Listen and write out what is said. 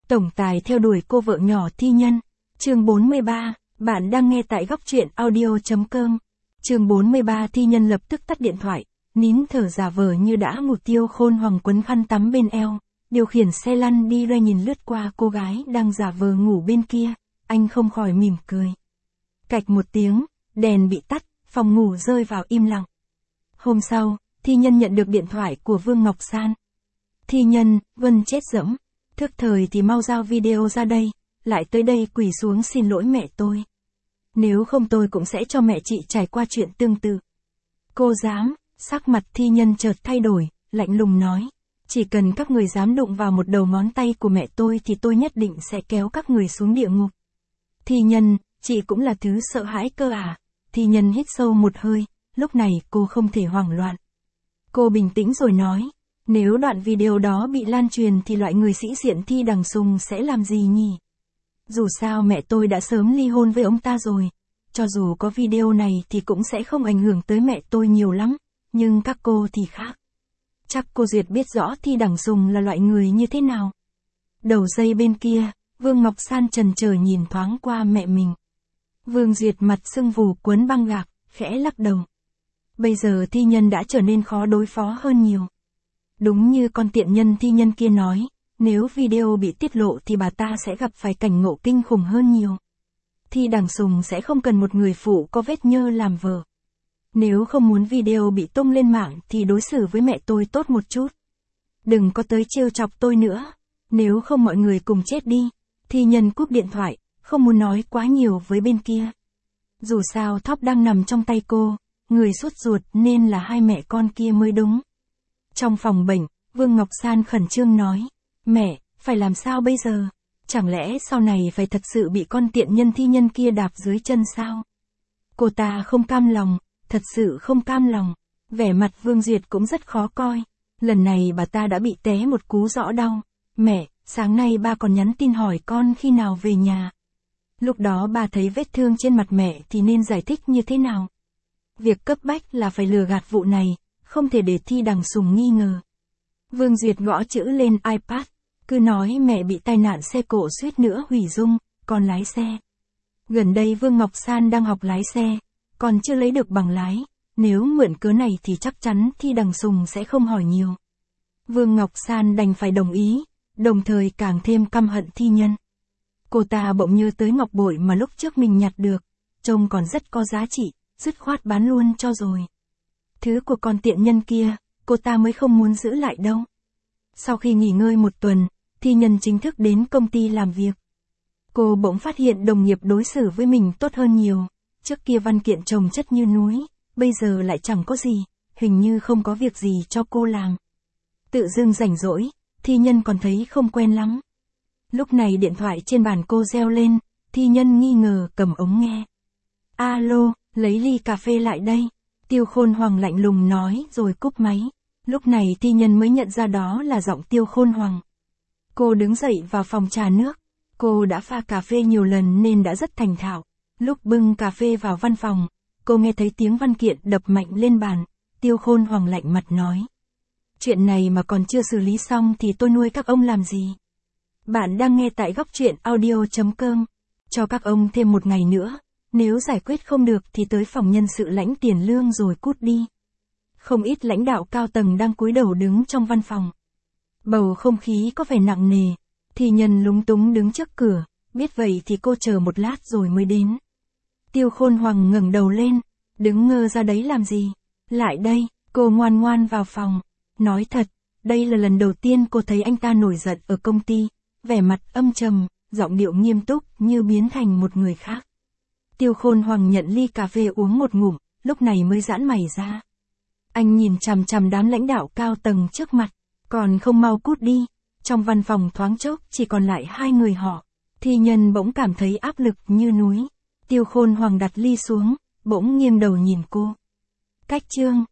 Tổng tài theo đuổi cô vợ nhỏ thi nhân. Chương 43, bạn đang nghe tại góc truyện audio.com. Chương 43 thi nhân lập tức tắt điện thoại, nín thở giả vờ như đã ngủ. Tiêu Khôn Hoàng quấn khăn tắm bên eo, điều khiển xe lăn đi ra nhìn lướt qua cô gái đang giả vờ ngủ bên kia, anh không khỏi mỉm cười. Cạch một tiếng, đèn bị tắt, phòng ngủ rơi vào im lặng. Hôm sau, thi nhân nhận được điện thoại của Vương Ngọc San. Thi nhân, Vân chết dẫm. Thức thời thì mau giao video ra đây, lại tới đây quỳ xuống xin lỗi mẹ tôi. Nếu không tôi cũng sẽ cho mẹ chị trải qua chuyện tương tự. Cô dám, sắc mặt thi nhân chợt thay đổi, lạnh lùng nói. Chỉ cần các người dám đụng vào một đầu ngón tay của mẹ tôi thì tôi nhất định sẽ kéo các người xuống địa ngục. Thi nhân, chị cũng là thứ sợ hãi cơ à? Thi nhân hít sâu một hơi, lúc này cô không thể hoảng loạn. Cô bình tĩnh rồi nói. Nếu đoạn video đó bị lan truyền thì loại người sĩ diện Thi Đằng Sùng sẽ làm gì nhỉ? Dù sao mẹ tôi đã sớm ly hôn với ông ta rồi. Cho dù có video này thì cũng sẽ không ảnh hưởng tới mẹ tôi nhiều lắm. Nhưng các cô thì khác. Chắc cô Duyệt biết rõ Thi Đằng Sùng là loại người như thế nào. Đầu dây bên kia, Vương Ngọc San chần chờ nhìn thoáng qua mẹ mình. Vương Duyệt mặt sưng vù quấn băng gạc, khẽ lắc đầu. Bây giờ thi nhân đã trở nên khó đối phó hơn nhiều. Đúng như con tiện nhân thi nhân kia nói, nếu video bị tiết lộ thì bà ta sẽ gặp phải cảnh ngộ kinh khủng hơn nhiều. Thi Đằng Sùng sẽ không cần một người phụ có vết nhơ làm vợ. Nếu không muốn video bị tung lên mạng thì đối xử với mẹ tôi tốt một chút. Đừng có tới trêu chọc tôi nữa, nếu không mọi người cùng chết đi. Thi nhân cúp điện thoại, không muốn nói quá nhiều với bên kia. Dù sao thóc đang nằm trong tay cô, người sốt ruột nên là hai mẹ con kia mới đúng. Trong phòng bệnh, Vương Ngọc San khẩn trương nói, mẹ, phải làm sao bây giờ? Chẳng lẽ sau này phải thật sự bị con tiện nhân thi nhân kia đạp dưới chân sao? Cô ta không cam lòng, thật sự không cam lòng. Vẻ mặt Vương Duyệt cũng rất khó coi. Lần này bà ta đã bị té một cú rõ đau. Mẹ, sáng nay ba còn nhắn tin hỏi con khi nào về nhà. Lúc đó bà thấy vết thương trên mặt mẹ thì nên giải thích như thế nào? Việc cấp bách là phải lừa gạt vụ này, không thể để Thi Đằng Sùng nghi ngờ. Vương Duyệt gõ chữ lên iPad, cứ nói mẹ bị tai nạn xe cộ suýt nữa hủy dung, còn lái xe. Gần đây Vương Ngọc San đang học lái xe, còn chưa lấy được bằng lái, nếu mượn cớ này thì chắc chắn Thi Đằng Sùng sẽ không hỏi nhiều. Vương Ngọc San đành phải đồng ý, đồng thời càng thêm căm hận thi nhân. Cô ta bỗng nhớ tới ngọc bội mà lúc trước mình nhặt được, trông còn rất có giá trị, dứt khoát bán luôn cho rồi. Thứ của con tiện nhân kia, cô ta mới không muốn giữ lại đâu. Sau khi nghỉ ngơi một tuần, thi nhân chính thức đến công ty làm việc. Cô bỗng phát hiện đồng nghiệp đối xử với mình tốt hơn nhiều. Trước kia văn kiện chồng chất như núi, bây giờ lại chẳng có gì, hình như không có việc gì cho cô làm. Tự dưng rảnh rỗi, thi nhân còn thấy không quen lắm. Lúc này điện thoại trên bàn cô reo lên, thi nhân nghi ngờ cầm ống nghe. Alo, lấy ly cà phê lại đây. Tiêu Khôn Hoàng lạnh lùng nói rồi cúp máy. Lúc này thi nhân mới nhận ra đó là giọng Tiêu Khôn Hoàng. Cô đứng dậy vào phòng trà nước. Cô đã pha cà phê nhiều lần nên đã rất thành thạo. Lúc bưng cà phê vào văn phòng, cô nghe thấy tiếng văn kiện đập mạnh lên bàn. Tiêu Khôn Hoàng lạnh mặt nói. Chuyện này mà còn chưa xử lý xong thì tôi nuôi các ông làm gì? Bạn đang nghe tại góc truyện audio.com. Cho các ông thêm một ngày nữa. Nếu giải quyết không được thì tới phòng nhân sự lãnh tiền lương rồi cút đi. Không ít lãnh đạo cao tầng đang cúi đầu đứng trong văn phòng. Bầu không khí có vẻ nặng nề. Thi nhân lúng túng đứng trước cửa, biết vậy thì cô chờ một lát rồi mới đến. Tiêu Khôn Hoàng ngẩng đầu lên, đứng ngơ ra đấy làm gì? Lại đây, cô ngoan ngoan vào phòng. Nói thật, đây là lần đầu tiên cô thấy anh ta nổi giận ở công ty, vẻ mặt âm trầm, giọng điệu nghiêm túc như biến thành một người khác. Tiêu Khôn Hoàng nhận ly cà phê uống một ngụm, lúc này mới giãn mày ra. Anh nhìn chằm chằm đám lãnh đạo cao tầng trước mặt, còn không mau cút đi. Trong văn phòng thoáng chốc chỉ còn lại hai người họ. Thi nhân bỗng cảm thấy áp lực như núi. Tiêu Khôn Hoàng đặt ly xuống, bỗng nghiêng đầu nhìn cô. Cách chương